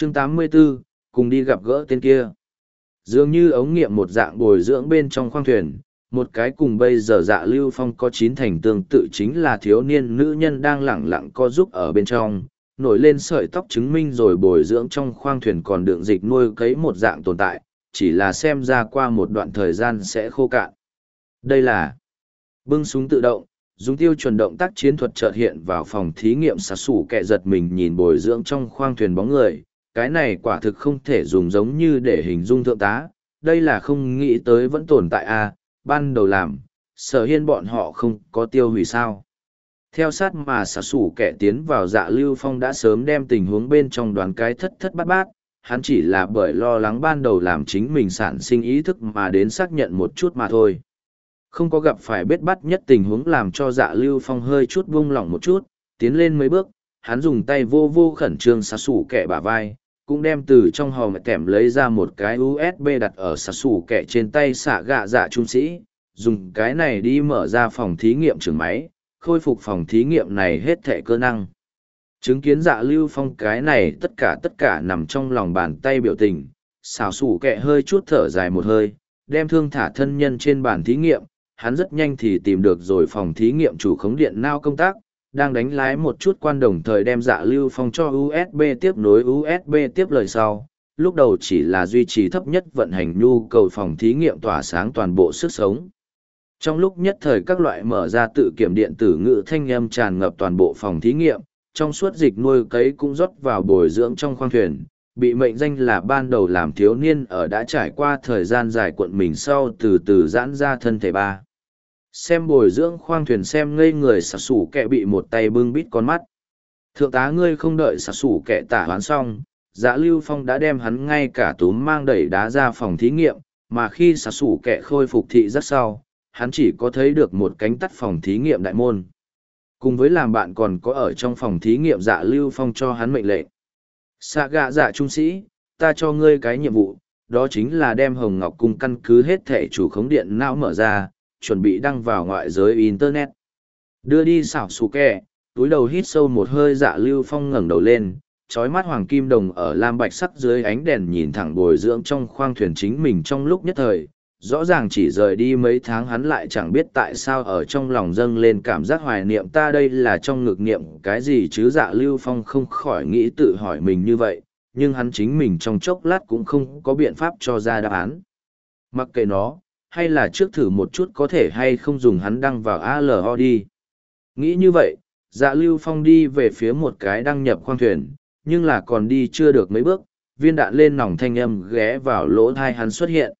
Chương 84, cùng đi gặp gỡ tên kia. Dường như ống nghiệm một dạng bồi dưỡng bên trong khoang thuyền, một cái cùng bây giờ Dạ Lưu Phong có 9 thành tương tự chính là thiếu niên nữ nhân đang lẳng lặng co giúp ở bên trong, nổi lên sợi tóc chứng minh rồi bồi dưỡng trong khoang thuyền còn đựng dịch nuôi cấy một dạng tồn tại, chỉ là xem ra qua một đoạn thời gian sẽ khô cạn. Đây là bưng súng tự động, dùng tiêu chuẩn động tác chiến thuật chợt hiện vào phòng thí nghiệm. Xà xù kẹ giật mình nhìn bồi dưỡng trong khoang thuyền bóng người, cái này quả thực không thể dùng giống như để hình dung thượng tá, đây là không nghĩ tới vẫn tồn tại à, ban đầu làm, Sở Hiên bọn họ không có tiêu hủy sao. Theo sát mà xà xù kẻ tiến vào Dạ Lưu Phong đã sớm đem tình huống bên trong đoán cái thất thất bát bát, hắn chỉ là bởi lo lắng ban đầu làm chính mình sản sinh ý thức mà đến xác nhận một chút mà thôi. Không có gặp phải bết bắt nhất tình huống làm cho Dạ Lưu Phong hơi chút buông lỏng một chút, tiến lên mấy bước, hắn dùng tay vô vô khẩn trương xà xù kẻ bả vai, cũng đem từ trong hòm kèm lấy ra một cái USB đặt ở xà xù kẻ trên tay xạ gạ dạ trung sĩ, dùng cái này đi mở ra phòng thí nghiệm trường máy, khôi phục phòng thí nghiệm này hết thệ cơ năng. Chứng kiến Dạ Lưu Phong cái này tất cả nằm trong lòng bàn tay biểu tình, xào xù kẹ hơi chút thở dài một hơi, đem thương thả thân nhân trên bàn thí nghiệm, hắn rất nhanh thì tìm được rồi phòng thí nghiệm chủ khống điện nao công tác, đang đánh lái một chút quan đồng thời đem Dạ Lưu Phong cho USB tiếp nối USB tiếp lời sau. Lúc đầu chỉ là duy trì thấp nhất vận hành nhu cầu phòng thí nghiệm tỏa sáng toàn bộ sức sống. Trong lúc nhất thời các loại mở ra tự kiểm điện tử ngữ thanh âm tràn ngập toàn bộ phòng thí nghiệm, trong suốt dịch nuôi cấy cũng rót vào bồi dưỡng trong khoang thuyền, bị mệnh danh là ban đầu làm thiếu niên ở đã trải qua thời gian dài cuộn mình sau từ từ giãn ra thân thể ba. Xem bồi dưỡng khoang thuyền xem ngây người xà xủ kẹ bị một tay bưng bít con mắt. Thượng tá ngươi không đợi xà xủ kẹ tả hoán xong, Dạ Lưu Phong đã đem hắn ngay cả túm mang đẩy đá ra phòng thí nghiệm, mà khi xà xủ kẹ khôi phục thị rất sau, hắn chỉ có thấy được một cánh tắt phòng thí nghiệm đại môn. Cùng với làm bạn còn có ở trong phòng thí nghiệm Dạ Lưu Phong cho hắn mệnh lệnh. Xạ gạ dạ trung sĩ, ta cho ngươi cái nhiệm vụ, đó chính là đem Hồng Ngọc Cung căn cứ hết thể chủ khống điện não mở ra, chuẩn bị đăng vào ngoại giới Internet. Đưa đi xảo xù kẹ, túi đầu hít sâu một hơi. Dạ Lưu Phong ngẩng đầu lên, trói mắt hoàng kim đồng ở lam bạch sắc dưới ánh đèn nhìn thẳng bồi dưỡng trong khoang thuyền chính mình trong lúc nhất thời. Rõ ràng chỉ rời đi mấy tháng hắn lại chẳng biết tại sao ở trong lòng dâng lên cảm giác hoài niệm, ta đây là trong ngực niệm cái gì chứ. Dạ Lưu Phong không khỏi nghĩ tự hỏi mình như vậy, nhưng hắn chính mình trong chốc lát cũng không có biện pháp cho ra đáp án. Mặc kệ nó, hay là trước thử một chút có thể hay không dùng hắn đăng vào ALO đi. Nghĩ như vậy, Dạ Lưu Phong đi về phía một cái đăng nhập khoang thuyền, nhưng là còn đi chưa được mấy bước, viên đạn lên nòng thanh âm ghé vào lỗ tai hắn xuất hiện.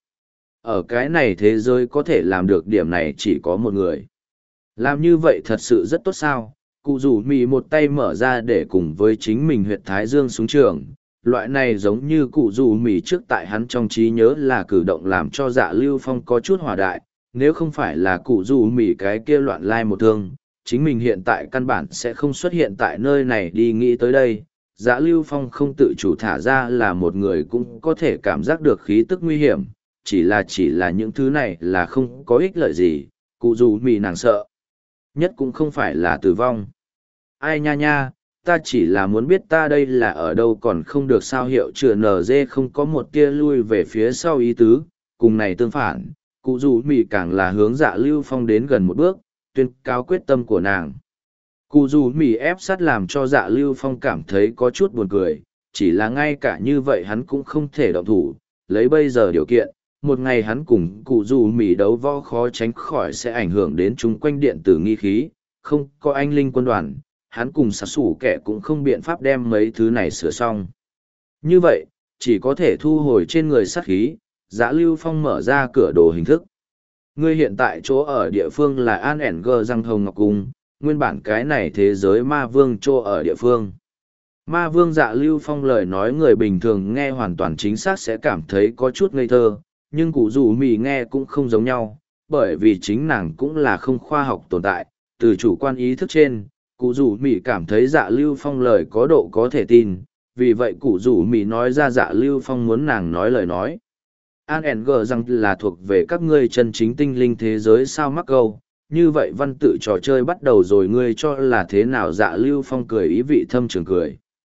Ở cái này thế giới có thể làm được điểm này chỉ có một người. Làm như vậy thật sự rất tốt sao? Cụ rủ mì một tay mở ra để cùng với chính mình huyệt thái dương xuống trường. Loại này giống như cụ rủ mì trước tại hắn trong trí nhớ là cử động làm cho Dạ Lưu Phong có chút hòa đại. Nếu không phải là cụ rủ mì cái kia loạn lai một thương, chính mình hiện tại căn bản sẽ không xuất hiện tại nơi này. Đi nghĩ tới đây, Dạ Lưu Phong không tự chủ thả ra là một người cũng có thể cảm giác được khí tức nguy hiểm. Chỉ là những thứ này là không có ích lợi gì, cụ dù mì nàng sợ nhất cũng không phải là tử vong. Ai nha nha, ta chỉ là muốn biết ta đây là ở đâu còn không được sao. Hiệu chữa NG không có một tia lui về phía sau ý tứ, cùng này tương phản, cụ dù mì càng là hướng Dạ Lưu Phong đến gần một bước, tuyên cáo quyết tâm của nàng. Cụ dù mì ép sát làm cho Dạ Lưu Phong cảm thấy có chút buồn cười, chỉ là ngay cả như vậy hắn cũng không thể động thủ, lấy bây giờ điều kiện. Một ngày hắn cùng cụ dù mì đấu võ khó tránh khỏi sẽ ảnh hưởng đến chung quanh điện tử nghi khí, không có anh linh quân đoàn, hắn cùng xà xủ kẻ cũng không biện pháp đem mấy thứ này sửa xong. Như vậy, chỉ có thể thu hồi trên người sát khí. Dạ Lưu Phong mở ra cửa đồ hình thức. Ngươi hiện tại chỗ ở địa phương là An ẻn gờ răng Hồng Ngọc Cung, nguyên bản cái này thế giới ma vương chỗ ở địa phương. Ma vương Dạ Lưu Phong lời nói người bình thường nghe hoàn toàn chính xác sẽ cảm thấy có chút ngây thơ, nhưng cụ dù mì nghe cũng không giống nhau, bởi vì chính nàng cũng là không khoa học tồn tại. Từ chủ quan ý thức trên, cụ dù mì cảm thấy Dạ Lưu Phong lời có độ có thể tin, vì vậy cụ dù mì nói ra Dạ Lưu Phong muốn nàng nói lời nói. An ẻn gờ rằng là thuộc về các ngươi chân chính tinh linh thế giới sao mắc câu, như vậy văn tự trò chơi bắt đầu rồi, ngươi cho là thế nào? Dạ Lưu Phong cười ý vị thâm trường cười.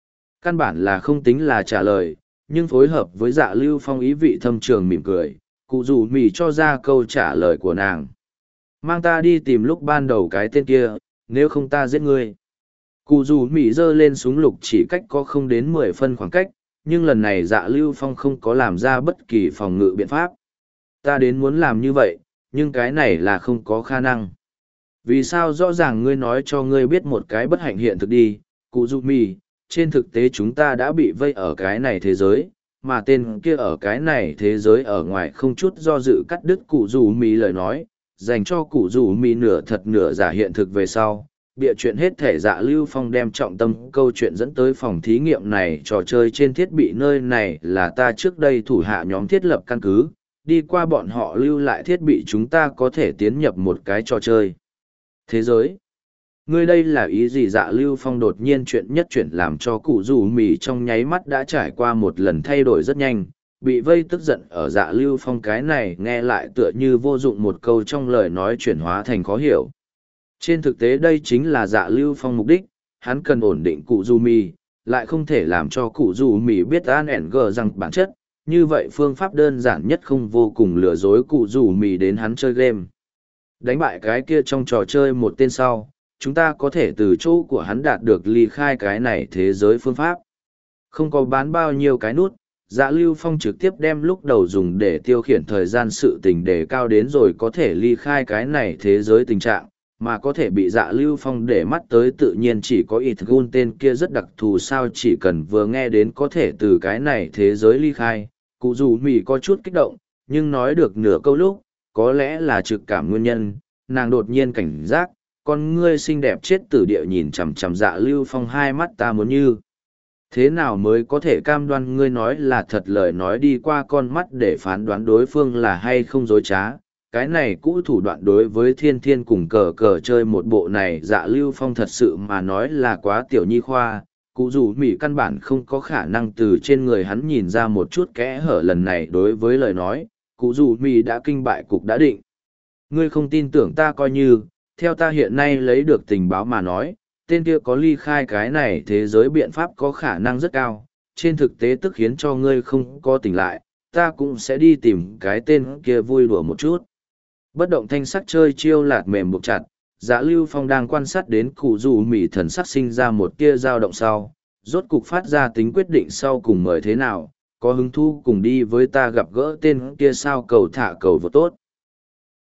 căn bản là không tính là trả lời, nhưng phối hợp với Dạ Lưu Phong ý vị thâm trường mỉm cười, cụ rủ mì cho ra câu trả lời của nàng. Mang ta đi tìm lúc ban đầu cái tên kia, nếu không ta giết ngươi. Cụ rủ mì giơ lên súng lục chỉ cách có không đến 10 phân khoảng cách, nhưng lần này Dạ Lưu Phong không có làm ra bất kỳ phòng ngự biện pháp. Ta đến muốn làm như vậy, nhưng cái này là không có khả năng. Vì sao rõ ràng ngươi nói cho ngươi biết một cái bất hạnh hiện thực đi, cụ rủ mì, trên thực tế chúng ta đã bị vây ở cái này thế giới, mà tên kia ở cái này thế giới ở ngoài không chút do dự cắt đứt cụ rủ mì lời nói, dành cho cụ rủ mì nửa thật nửa giả hiện thực về sau. Bịa chuyện hết thể Dạ Lưu Phong đem trọng tâm câu chuyện dẫn tới phòng thí nghiệm này, trò chơi trên thiết bị nơi này là ta trước đây thủ hạ nhóm thiết lập căn cứ, đi qua bọn họ lưu lại thiết bị chúng ta có thể tiến nhập một cái trò chơi. Thế giới? Ngươi đây là ý gì? Dạ Lưu Phong đột nhiên chuyện nhất chuyển làm cho cụ rủ mì trong nháy mắt đã trải qua một lần thay đổi rất nhanh, bị vây tức giận ở Dạ Lưu Phong cái này nghe lại tựa như vô dụng một câu trong lời nói chuyển hóa thành khó hiểu. Trên thực tế đây chính là Dạ Lưu Phong mục đích, hắn cần ổn định cụ rủ mì, lại không thể làm cho cụ rủ mì biết an ẻn gờ rằng bản chất, như vậy phương pháp đơn giản nhất không vô cùng lừa dối cụ rủ mì đến hắn chơi game. Đánh bại cái kia trong trò chơi một tên sau, chúng ta có thể từ chỗ của hắn đạt được ly khai cái này thế giới phương pháp. Không có bán bao nhiêu cái nút, Dạ Lưu Phong trực tiếp đem lúc đầu dùng để tiêu khiển thời gian sự tình đề cao đến rồi có thể ly khai cái này thế giới tình trạng, mà có thể bị Dạ Lưu Phong để mắt tới tự nhiên chỉ có ít gun tên kia rất đặc thù sao chỉ cần vừa nghe đến có thể từ cái này thế giới ly khai, cụ dù mì có chút kích động, nhưng nói được nửa câu lúc, có lẽ là trực cảm nguyên nhân, nàng đột nhiên cảnh giác, con ngươi xinh đẹp chết tử địa nhìn chằm chằm Dạ Lưu Phong hai mắt ta muốn như. Thế nào mới có thể cam đoan ngươi nói là thật lời nói đi qua con mắt để phán đoán đối phương là hay không dối trá. Cái này cũ thủ đoạn đối với thiên thiên cùng cờ cờ chơi một bộ này Dạ Lưu Phong thật sự mà nói là quá tiểu nhi khoa, cụ dù mỉ căn bản không có khả năng từ trên người hắn nhìn ra một chút kẽ hở lần này đối với lời nói, cụ dù mỉ đã kinh bại cục đã định. Ngươi không tin tưởng ta coi như, theo ta hiện nay lấy được tình báo mà nói, tên kia có ly khai cái này thế giới biện pháp có khả năng rất cao, trên thực tế tức khiến cho ngươi không có tỉnh lại, ta cũng sẽ đi tìm cái tên kia vui đùa một chút. Bất động thanh sắc chơi chiêu lạt mềm buộc chặt, Dạ Lưu Phong đang quan sát đến cụ dù mỉ thần sắc sinh ra một tia dao động sau, rốt cục phát ra tính quyết định sau cùng mời thế nào, có hứng thú cùng đi với ta gặp gỡ tên kia sao cầu thả cầu vô tốt.